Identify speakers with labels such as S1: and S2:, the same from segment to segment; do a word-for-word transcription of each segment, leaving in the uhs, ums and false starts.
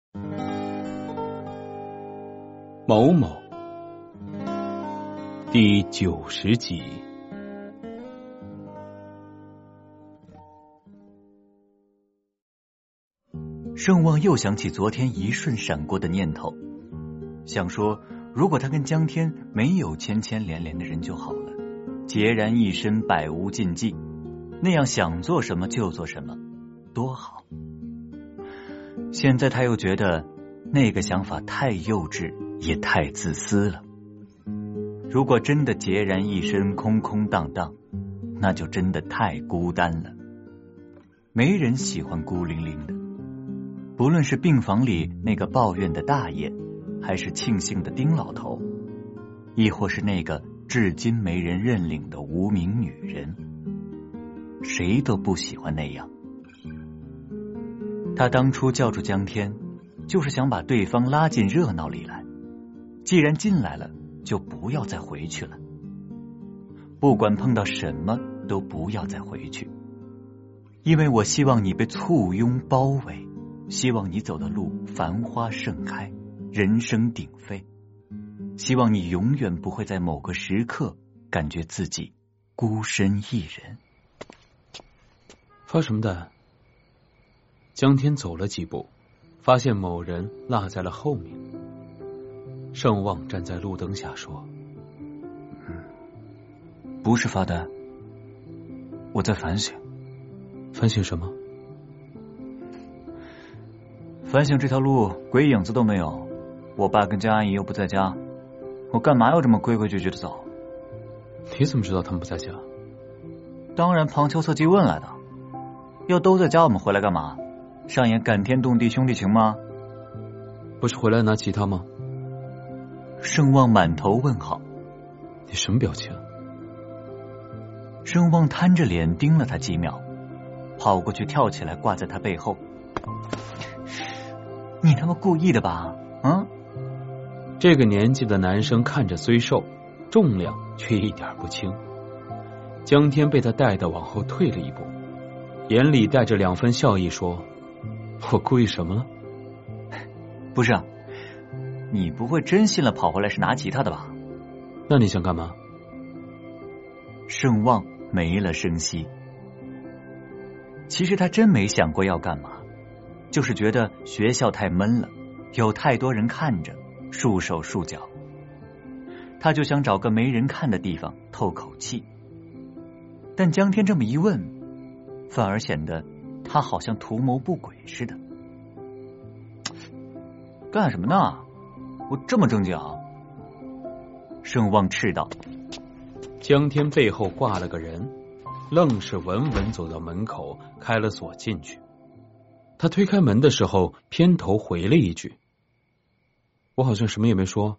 S1: 某某第九十集。
S2: 盛望又想起昨天一瞬闪过的念头，想说如果他跟江天没有牵牵连连的人就好了，孑然一身，百无禁忌，那样想做什么就做什么，多好。现在他又觉得那个想法太幼稚，也太自私了。如果真的孑然一身，空空荡荡，那就真的太孤单了。没人喜欢孤零零的，不论是病房里那个抱怨的大爷，还是庆幸的丁老头，亦或是那个至今没人认领的无名女人，谁都不喜欢那样。他当初叫住江天，就是想把对方拉进热闹里来，既然进来了，就不要再回去了。不管碰到什么都不要再回去，因为我希望你被簇拥包围，希望你走的路繁花盛开，人声鼎沸，希望你永远不会在某个时刻感觉自己孤身一人。
S1: 发什么呆？江天走了几步，发现某人落在了后面。盛望站在路灯下说：
S2: 不是发呆，我在反省。
S1: 反省什么？
S2: 反省这条路鬼影子都没有，我爸跟江阿姨又不在家，我干嘛要这么规规矩矩的走？
S1: 你怎么知道他们不在家？
S2: 当然旁敲侧击问来的。要都在家，我们回来干嘛？上演感天动地兄弟情吗？
S1: 不是回来拿吉他吗？
S2: 盛望满头问号。
S1: 你什么表情？
S2: 盛望摊着脸盯了他几秒，跑过去跳起来挂在他背后。你他妈故意的吧？嗯？
S1: 这个年纪的男生看着虽瘦，重量却一点不轻。江天被他带得往后退了一步，眼里带着两分笑意说：我故意什么了？
S2: 不是啊，你不会真信了跑回来是拿吉他的吧？
S1: 那你想干嘛？
S2: 盛望没了声息。其实他真没想过要干嘛，就是觉得学校太闷了，有太多人看着，束手束脚。他就想找个没人看的地方透口气。但江天这么一问，反而显得他好像图谋不轨似的。干什么呢？我这么正经啊！盛望斥道。
S1: 江天背后挂了个人，愣是稳稳走到门口，开了锁进去。他推开门的时候，偏头回了一句：我好像什么也没说。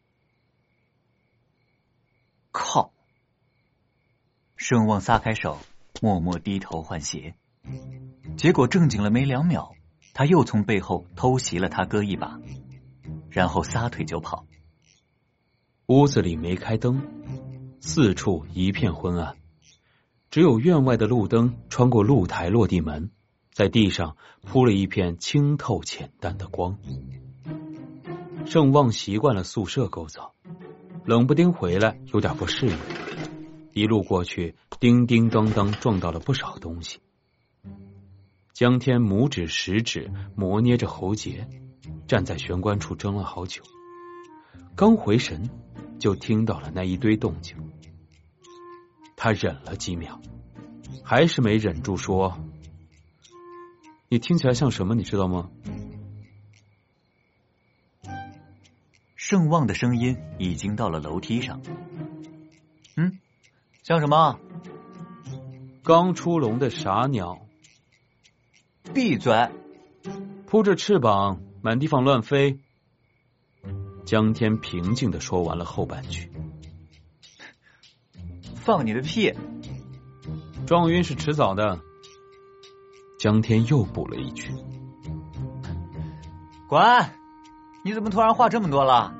S2: 靠！盛望撒开手，默默低头换鞋。结果正经了没两秒，他又从背后偷袭了他哥一把，然后撒腿就跑。
S1: 屋子里没开灯，四处一片昏暗，只有院外的路灯穿过露台落地门，在地上铺了一片清透浅淡的光。盛望习惯了宿舍构造，冷不丁回来有点不适应，一路过去叮叮当当撞到了不少东西。江天拇指食指磨捏着喉结，站在玄关处怔了好久，刚回神就听到了那一堆动静。他忍了几秒，还是没忍住说：你听起来像什么你知道吗？
S2: 盛望的声音已经到了楼梯上。嗯，像什么？
S1: 刚出笼的傻鸟。
S2: 闭嘴！
S1: 扑着翅膀满地方乱飞。江天平静地说完了后半句。
S2: 放你的屁！
S1: 撞晕是迟早的。江天又补了一句。
S2: 滚！你怎么突然话这么多了？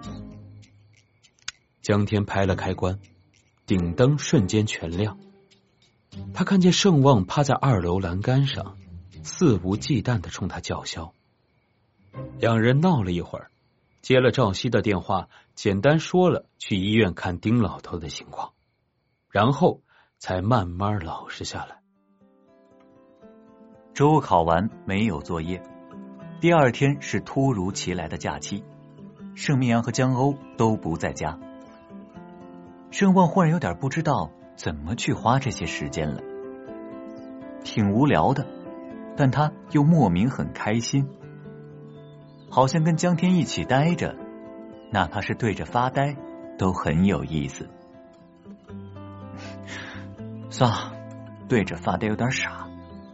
S1: 江天拍了开关，顶灯瞬间全亮。他看见盛望趴在二楼栏杆上，肆无忌惮地冲他叫嚣。 两人闹了一会儿，接了赵熙的电话，简单说了去医院看丁老头的情况，然后才慢慢老实下来。
S2: 周考完没有作业，第二天是突如其来的假期，盛明阳和江欧都不在家。盛旺忽然有点不知道怎么去花这些时间了，挺无聊的，但他又莫名很开心，好像跟江天一起待着，哪怕是对着发呆都很有意思。算了，对着发呆有点傻。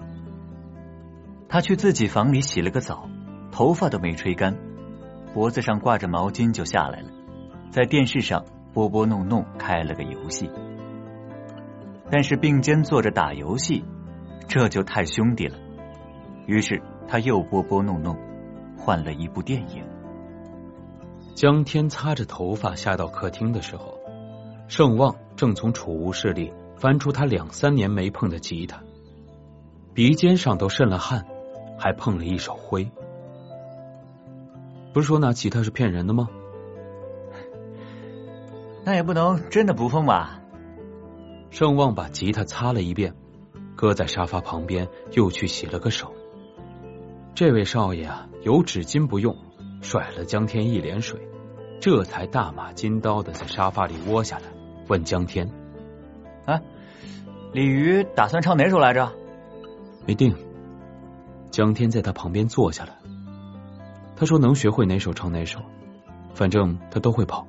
S2: 他去自己房里洗了个澡，头发都没吹干，脖子上挂着毛巾就下来了，在电视上拨拨弄弄开了个游戏。但是并肩坐着打游戏，这就太兄弟了，于是他又拨拨弄弄换了一部电影。
S1: 江天擦着头发下到客厅的时候，盛旺正从储物室里翻出他两三年没碰的吉他，鼻尖上都渗了汗，还碰了一手灰。不是说拿吉他是骗人的吗？
S2: 那也不能真的不碰吧。
S1: 盛旺把吉他擦了一遍，搁在沙发旁边，又去洗了个手。这位少爷啊，有纸巾不用，甩了江天一脸水，这才大马金刀的在沙发里窝下来，问江天：
S2: 啊，鲤鱼打算唱哪首来着？
S1: 没定。江天在他旁边坐下来，他说能学会哪首唱哪首，反正他都会跑。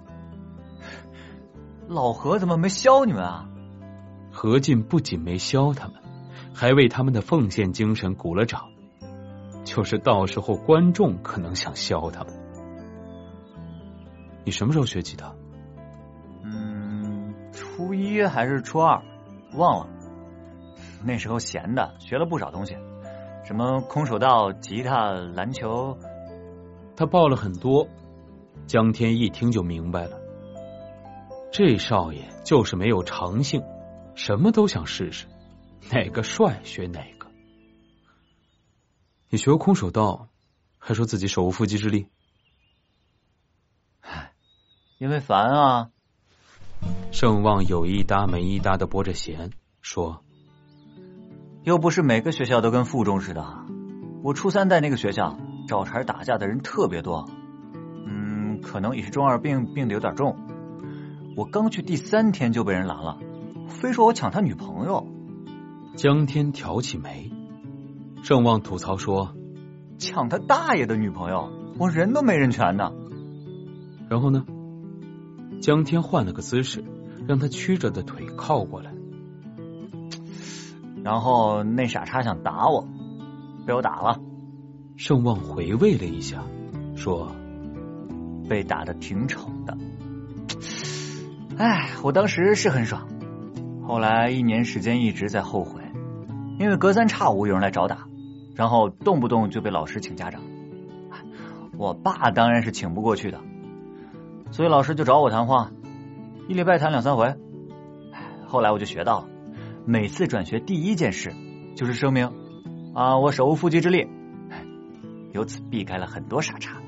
S2: 老何怎么没削你们啊？
S1: 何进不仅没削他们，还为他们的奉献精神鼓了掌，就是到时候观众可能想削他们。你什么时候学吉他？
S2: 嗯，初一还是初二，忘了。那时候闲的，学了不少东西，什么空手道、吉他、篮球。
S1: 他报了很多，江天一听就明白了，这少爷就是没有长性，什么都想试试，哪个帅学哪个。你学过空手道，还说自己手无缚鸡之力？
S2: 因为烦啊。
S1: 盛旺有一搭没一搭的拨着弦，说：
S2: 又不是每个学校都跟附中似的，我初三在那个学校找茬打架的人特别多，嗯，可能也是中二病病的有点重。我刚去第三天就被人拦了，非说我抢他女朋友。
S1: 江天挑起眉，盛旺吐槽说：
S2: 抢他大爷的女朋友，我人都没人权呢。
S1: 然后呢？江天换了个姿势，让他曲着的腿靠过来。
S2: 然后那傻叉想打我，被我打了。
S1: 盛旺回味了一下，说：
S2: 被打得挺丑的。哎，我当时是很爽，后来一年时间一直在后悔，因为隔三差五有人来找打，然后动不动就被老师请家长。我爸当然是请不过去的，所以老师就找我谈话，一礼拜谈两三回。后来我就学到了，每次转学第一件事就是声明啊，我手无缚鸡之力，由此避开了很多傻叉。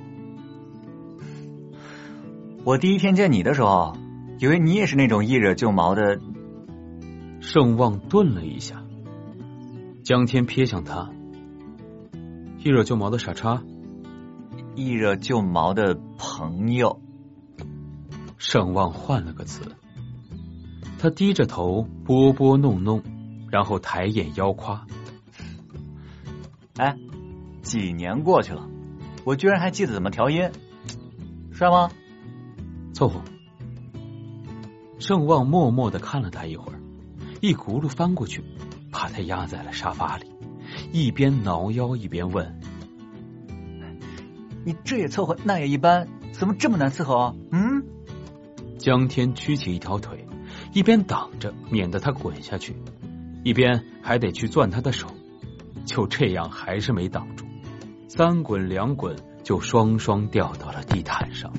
S2: 我第一天见你的时候，以为你也是那种一惹就毛的。
S1: 盛旺顿了一下，江天瞥向他，一惹就毛的傻叉，
S2: 一惹就毛的朋友。
S1: 盛旺换了个词，他低着头拨拨弄弄，然后抬眼腰夸：
S2: 哎，几年过去了，我居然还记得怎么调音，帅吗？
S1: 凑合。盛旺默默地看了他一会儿，一轱辘翻过去，把他压在了沙发里，一边挠腰一边问：
S2: 你这也凑合，那也一般，怎么这么难伺候啊？嗯。
S1: 江天屈起一条腿，一边挡着免得他滚下去，一边还得去攥他的手，就这样还是没挡住，三滚两滚就双双掉到了地毯上。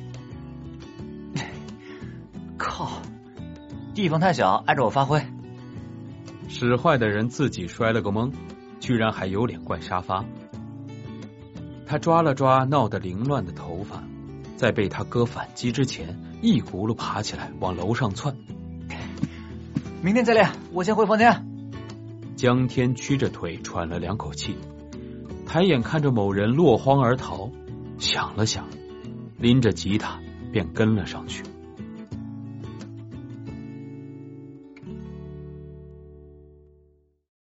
S2: 靠，地方太小，挨着我发挥。
S1: 使坏的人自己摔了个懵，居然还有脸怪沙发。 他抓了抓闹得凌乱的头发，在被他哥反击之前，一轱辘爬起来往楼上窜。
S2: 明天再练，我先回房间。
S1: 江天屈着腿喘了两口气，抬眼看着某人落荒而逃，想了想，拎着吉他便跟了上去。